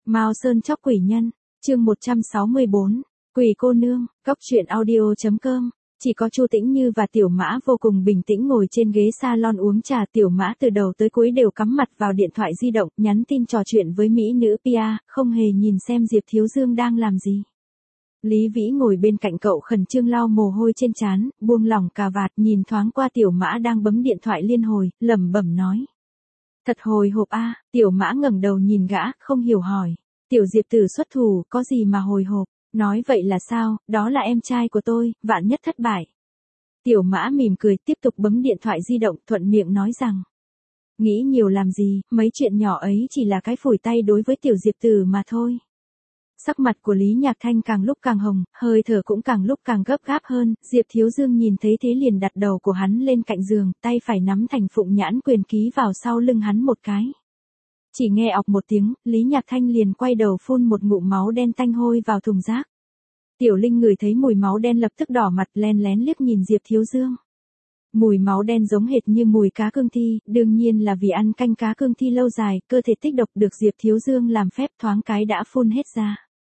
Mao Sơn chóc quỷ nhân, chương 164, Quỷ cô nương, Cóc truyện audio.com. Chỉ có Chu Tĩnh Như và Tiểu Mã vô cùng bình tĩnh ngồi trên ghế salon uống trà. Tiểu Mã từ đầu tới cuối đều cắm mặt vào điện thoại di động, nhắn tin trò chuyện với mỹ nữ Pia, không hề nhìn xem Diệp Thiếu Dương đang làm gì. Lý Vĩ ngồi bên cạnh cậu khẩn trương lau mồ hôi trên trán, buông lỏng cà vạt, nhìn thoáng qua Tiểu Mã đang bấm điện thoại liên hồi, lẩm bẩm nói. Thật hồi hộp a. Tiểu Mã ngẩng đầu nhìn gã, không hiểu hỏi. Tiểu Diệp tử xuất thủ, có gì mà hồi hộp? Nói vậy là sao, đó là em trai của tôi, vạn nhất thất bại. Tiểu Mã mỉm cười, tiếp tục bấm điện thoại di động, thuận miệng nói rằng. Nghĩ nhiều làm gì, mấy chuyện nhỏ ấy chỉ là cái phủi tay đối với Tiểu Diệp tử mà thôi. Sắc mặt của Lý Nhạc Thanh càng lúc càng hồng, hơi thở cũng càng lúc càng gấp gáp hơn. Diệp Thiếu Dương nhìn thấy thế liền đặt đầu của hắn lên cạnh giường, tay phải nắm thành phụng nhãn quyền ký vào sau lưng hắn một cái. Chỉ nghe ọc một tiếng, Lý Nhạc Thanh liền quay đầu phun một ngụm máu đen tanh hôi vào thùng rác. Tiểu Linh ngửi thấy mùi máu đen lập tức đỏ mặt, len lén liếc nhìn Diệp Thiếu Dương. Mùi máu đen giống hệt như mùi cá cương thi, đương nhiên là vì ăn canh cá cương thi lâu dài, cơ thể tích độc được Diệp Thiếu Dương làm phép thoáng cái đã phun hết ra.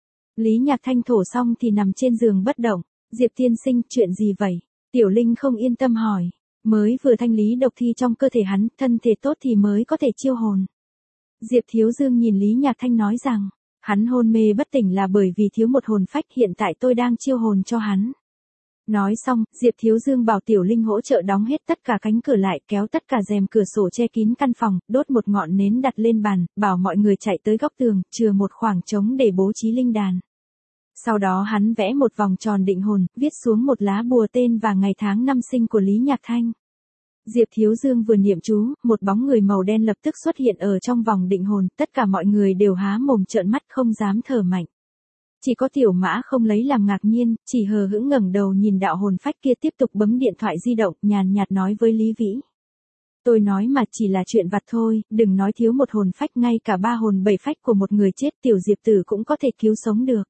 Lý Nhạc Thanh thổ xong thì nằm trên giường bất động. Diệp tiên sinh, chuyện gì vậy? Tiểu Linh không yên tâm hỏi. Mới vừa thanh lý độc thi trong cơ thể hắn, thân thể tốt thì mới có thể chiêu hồn. Diệp Thiếu Dương nhìn Lý Nhạc Thanh nói rằng, hắn hôn mê bất tỉnh là bởi vì thiếu một hồn phách, hiện tại tôi đang chiêu hồn cho hắn. Nói xong, Diệp Thiếu Dương bảo Tiểu Linh hỗ trợ đóng hết tất cả cánh cửa lại, kéo tất cả rèm cửa sổ che kín căn phòng, đốt một ngọn nến đặt lên bàn, bảo mọi người chạy tới góc tường, chừa một khoảng trống để bố trí linh đàn. Sau đó hắn vẽ một vòng tròn định hồn, viết xuống một lá bùa tên và ngày tháng năm sinh của Lý Nhạc Thanh. Diệp Thiếu Dương vừa niệm chú, một bóng người màu đen lập tức xuất hiện ở trong vòng định hồn, tất cả mọi người đều há mồm trợn mắt không dám thở mạnh. Chỉ có Tiểu Mã không lấy làm ngạc nhiên, chỉ hờ hững ngẩng đầu nhìn đạo hồn phách kia tiếp tục bấm điện thoại di động, nhàn nhạt nói với Lý Vĩ. Tôi nói mà chỉ là chuyện vặt thôi, đừng nói thiếu một hồn phách, ngay cả 3 hồn 7 phách của một người chết Tiểu Diệp tử cũng có thể cứu sống được.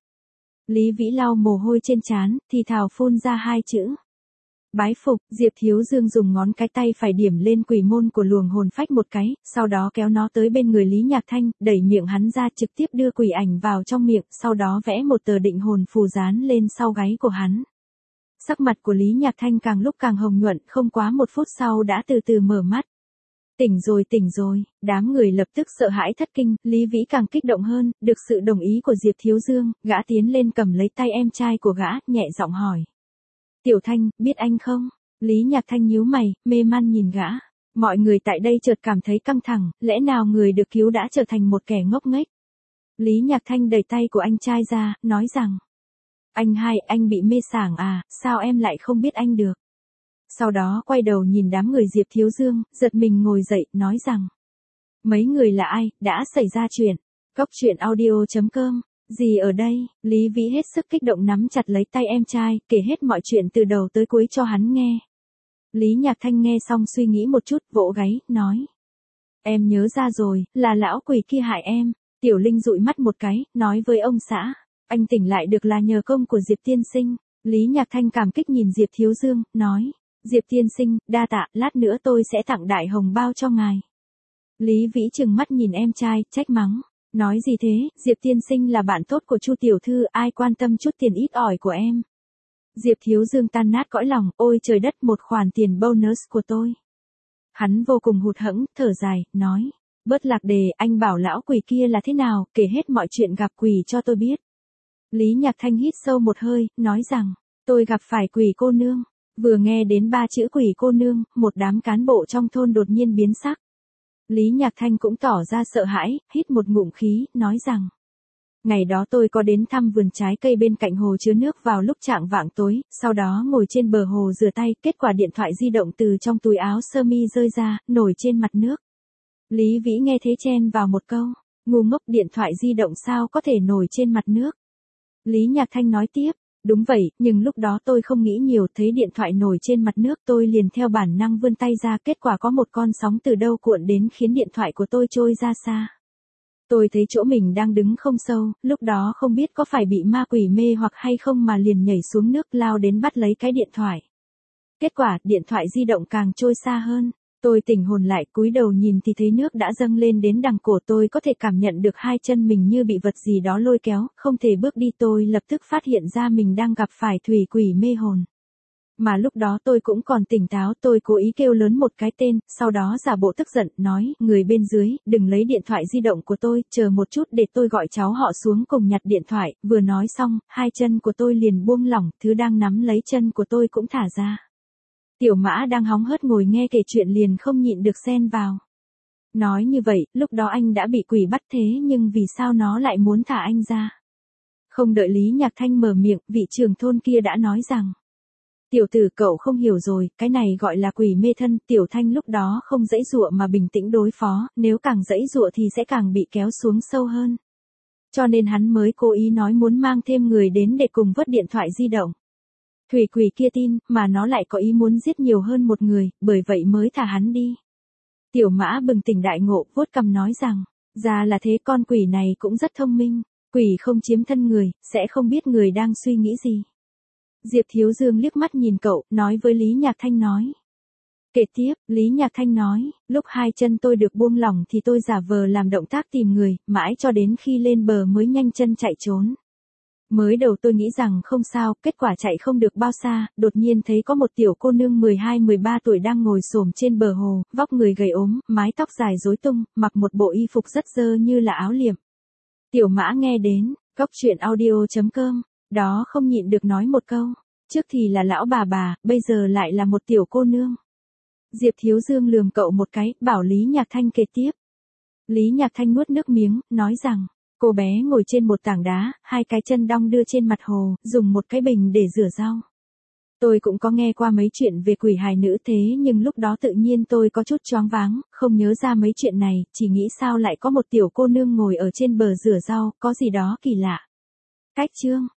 Lý Vĩ lau mồ hôi trên trán, thì thào phun ra 2 chữ. Bái phục. Diệp Thiếu Dương dùng ngón cái tay phải điểm lên quỷ môn của luồng hồn phách một cái, sau đó kéo nó tới bên người Lý Nhạc Thanh, đẩy miệng hắn ra trực tiếp đưa quỷ ảnh vào trong miệng, sau đó vẽ một tờ định hồn phù dán lên sau gáy của hắn. Sắc mặt của Lý Nhạc Thanh càng lúc càng hồng nhuận, không quá 1 phút sau đã từ từ mở mắt. Tỉnh rồi, đám người lập tức sợ hãi thất kinh, Lý Vĩ càng kích động hơn, được sự đồng ý của Diệp Thiếu Dương, gã tiến lên cầm lấy tay em trai của gã, nhẹ giọng hỏi. Tiểu Thanh, biết anh không? Lý Nhạc Thanh nhíu mày, mê man nhìn gã. Mọi người tại đây chợt cảm thấy căng thẳng, lẽ nào người được cứu đã trở thành một kẻ ngốc nghếch? Lý Nhạc Thanh đẩy tay của anh trai ra, nói rằng. Anh bị mê sảng à, sao em lại không biết anh được? Sau đó quay đầu nhìn đám người Diệp Thiếu Dương, giật mình ngồi dậy, nói rằng. Mấy người là ai, đã xảy ra chuyện? Cóc truyện audio.com. Gì ở đây? Lý Vĩ hết sức kích động nắm chặt lấy tay em trai, kể hết mọi chuyện từ đầu tới cuối cho hắn nghe. Lý Nhạc Thanh nghe xong suy nghĩ một chút, vỗ gáy, nói. Em nhớ ra rồi, là lão quỷ kia hại em. Tiểu Linh dụi mắt một cái, nói với ông xã. Anh tỉnh lại được là nhờ công của Diệp tiên sinh. Lý Nhạc Thanh cảm kích nhìn Diệp Thiếu Dương, nói. Diệp tiên sinh, đa tạ, lát nữa tôi sẽ tặng đại hồng bao cho ngài. Lý Vĩ trừng mắt nhìn em trai, trách mắng. Nói gì thế, Diệp tiên sinh là bạn tốt của Chu tiểu thư, ai quan tâm chút tiền ít ỏi của em. Diệp Thiếu Dương tan nát cõi lòng, ôi trời đất, một khoản tiền bonus của tôi. Hắn vô cùng hụt hẫng, thở dài, nói. Bớt lạc đề, anh bảo lão quỷ kia là thế nào, kể hết mọi chuyện gặp quỷ cho tôi biết. Lý Nhạc Thanh hít sâu một hơi, nói rằng, tôi gặp phải quỷ cô nương. Vừa nghe đến 3 chữ quỷ cô nương, một đám cán bộ trong thôn đột nhiên biến sắc. Lý Nhạc Thanh cũng tỏ ra sợ hãi, hít một ngụm khí, nói rằng. Ngày đó tôi có đến thăm vườn trái cây bên cạnh hồ chứa nước vào lúc chạng vạng tối, sau đó ngồi trên bờ hồ rửa tay, kết quả điện thoại di động từ trong túi áo sơ mi rơi ra, nổi trên mặt nước. Lý Vĩ nghe thế chen vào một câu, ngu ngốc, điện thoại di động sao có thể nổi trên mặt nước. Lý Nhạc Thanh nói tiếp. Đúng vậy, nhưng lúc đó tôi không nghĩ nhiều, thấy điện thoại nổi trên mặt nước tôi liền theo bản năng vươn tay ra, kết quả có một con sóng từ đâu cuộn đến khiến điện thoại của tôi trôi ra xa. Tôi thấy chỗ mình đang đứng không sâu, lúc đó không biết có phải bị ma quỷ mê hoặc hay không mà liền nhảy xuống nước lao đến bắt lấy cái điện thoại. Kết quả, điện thoại di động càng trôi xa hơn. Tôi tỉnh hồn lại, cúi đầu nhìn thì thấy nước đã dâng lên đến đằng cổ, tôi có thể cảm nhận được hai chân mình như bị vật gì đó lôi kéo, không thể bước đi. Tôi lập tức phát hiện ra mình đang gặp phải thủy quỷ mê hồn. Mà lúc đó tôi cũng còn tỉnh táo, tôi cố ý kêu lớn một cái tên, sau đó giả bộ tức giận, nói, người bên dưới, đừng lấy điện thoại di động của tôi, chờ một chút để tôi gọi cháu họ xuống cùng nhặt điện thoại. Vừa nói xong, hai chân của tôi liền buông lỏng, thứ đang nắm lấy chân của tôi cũng thả ra. Tiểu Mã đang hóng hớt ngồi nghe kể chuyện liền không nhịn được xen vào. Nói như vậy, lúc đó anh đã bị quỷ bắt thế nhưng vì sao nó lại muốn thả anh ra? Không đợi Lý Nhạc Thanh mở miệng, vị trưởng thôn kia đã nói rằng. Tiểu tử, cậu không hiểu rồi, cái này gọi là quỷ mê thân. Tiểu Thanh lúc đó không giãy giụa mà bình tĩnh đối phó, nếu càng giãy giụa thì sẽ càng bị kéo xuống sâu hơn. Cho nên hắn mới cố ý nói muốn mang thêm người đến để cùng vớt điện thoại di động. Thủy quỷ kia tin, mà nó lại có ý muốn giết nhiều hơn một người, bởi vậy mới thả hắn đi. Tiểu Mã bừng tỉnh đại ngộ, vuốt cằm nói rằng, ra là thế, con quỷ này cũng rất thông minh. Quỷ không chiếm thân người, sẽ không biết người đang suy nghĩ gì. Diệp Thiếu Dương liếc mắt nhìn cậu, nói với Lý Nhạc Thanh nói. Kể tiếp, Lý Nhạc Thanh nói, lúc hai chân tôi được buông lỏng thì tôi giả vờ làm động tác tìm người, mãi cho đến khi lên bờ mới nhanh chân chạy trốn. Mới đầu tôi nghĩ rằng không sao, kết quả chạy không được bao xa, đột nhiên thấy có một tiểu cô nương 12-13 tuổi đang ngồi xổm trên bờ hồ, vóc người gầy ốm, mái tóc dài rối tung, mặc một bộ y phục rất dơ như là áo liệm. Tiểu Mã nghe đến, coctruyện.audio.com, đó không nhịn được nói một câu, trước thì là lão bà, bây giờ lại là một tiểu cô nương. Diệp Thiếu Dương lườm cậu một cái, bảo Lý Nhạc Thanh kể tiếp. Lý Nhạc Thanh nuốt nước miếng, nói rằng, cô bé ngồi trên một tảng đá, hai cái chân đong đưa trên mặt hồ, dùng một cái bình để rửa rau. Tôi cũng có nghe qua mấy chuyện về quỷ hài nữ thế nhưng lúc đó tự nhiên tôi có chút choáng váng, không nhớ ra mấy chuyện này, chỉ nghĩ sao lại có một tiểu cô nương ngồi ở trên bờ rửa rau, có gì đó kỳ lạ. Cách chương